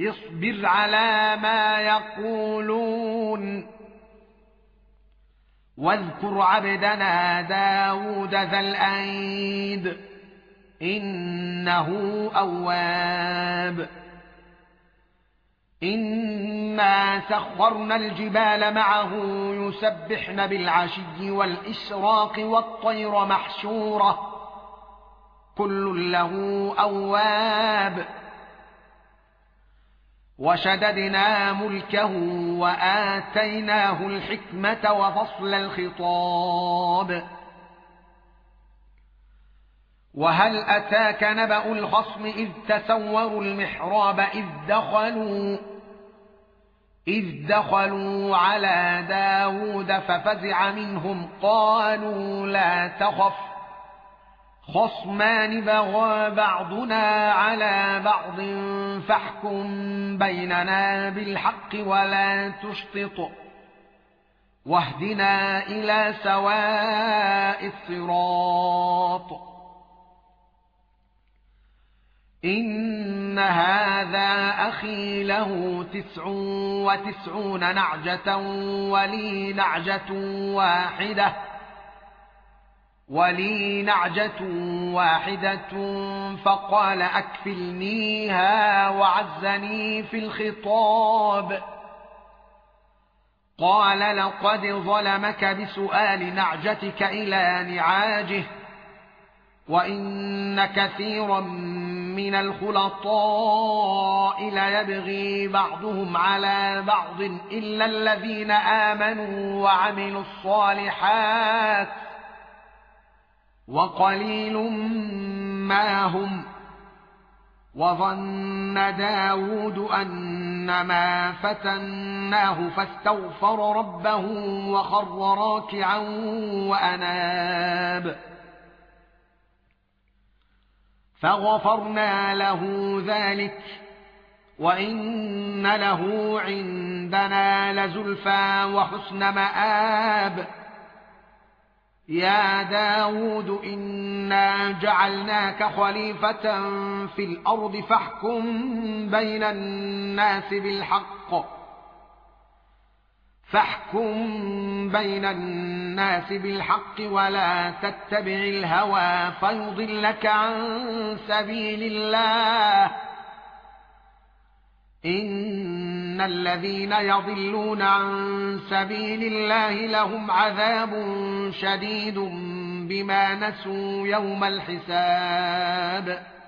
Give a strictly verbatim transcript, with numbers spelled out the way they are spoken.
اصبر على ما يقولون واذكر عبدنا داود ذا الأيد إنه أواب إنا سخرنا الجبال معه يسبحن بالعشي والإشراق والطير محشورة كل له أواب وشددنا ملكه وآتيناه الحكمة وفصل الخطاب وهل أتاك نبأ الخصم إذ تسوروا المحراب إذ دخلوا إذ دخلوا على داود ففزع منهم قالوا لا تخف خصمان بغى بعضنا على بعض فاحكم بيننا بالحق ولا تشطط واهدنا إلى سواء الصراط إن هذا أخي له تسع وتسعون نعجة ولي نعجة واحدة ولي نعجة واحدة فقال أكفلنيها وعزني في الخطاب قال لقد ظلمك بسؤال نعجتك إلى نعاجه وإن كثيرا من الخلطاء ليبغي بعضهم على بعض إلا الذين آمنوا وعملوا الصالحات وقليل ما هم وظن داود أنما فتناه فاستغفر ربه وخر راكعا وأناب فغفرنا له ذلك وإن له عندنا لزلفى وحسن مآب يا داود إنا جعلناك خليفة في الأرض فاحكم بين الناس بالحق فاحكم بين الناس بالحق ولا تتبع الهوى فيضلك عن سبيل الله إن الذين يضلون عن سبيل الله لهم عذاب شديد بما نسوا يوم الحساب